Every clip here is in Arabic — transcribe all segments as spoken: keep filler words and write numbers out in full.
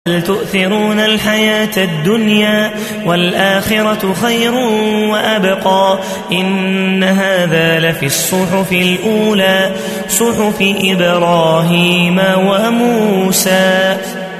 بل تؤثرون الحياة الدنيا والآخرة خير وأبقى إن هذا لفي الصحف الأولى صحف إبراهيم وموسى.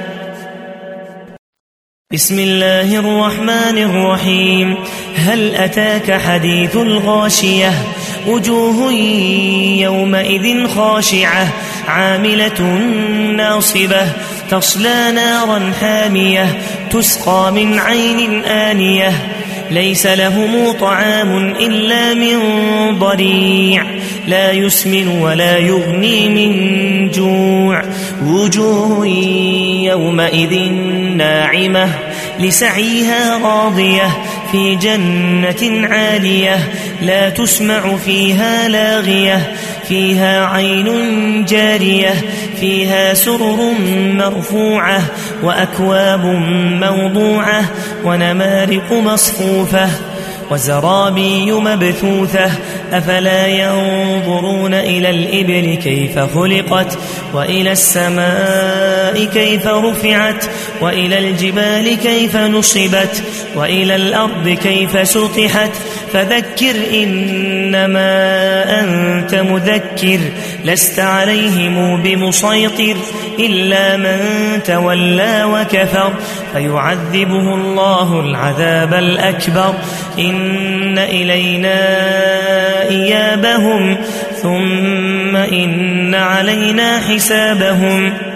بسم الله الرحمن الرحيم. هل أتاك حديث الغاشية وجوه يومئذ خاشعة عاملة ناصبة تصلى نارا حامية تسقى من عين آنية ليس لهم طعام إلا من ضريع لا يسمن ولا يغني من جوع وجوه يومئذ ناعمة لسعيها راضية في جنة عالية لا تسمع فيها لاغية فيها عين جارية فيها سرر مرفوعة وأكواب موضوعة ونمارق مصفوفة وزرابي مبثوثة أفلا ينظرون إلى الإبل كيف خلقت وإلى السماء كيف رفعت وإلى الجبال كيف نصبت وإلى الأرض كيف سطحت فذكر إنما أنت مذكر لست عليهم بمسيطر إلا من تولى وكفر فيعذبه الله العذاب الأكبر إن إلينا إيابهم ثم إن علينا حسابهم.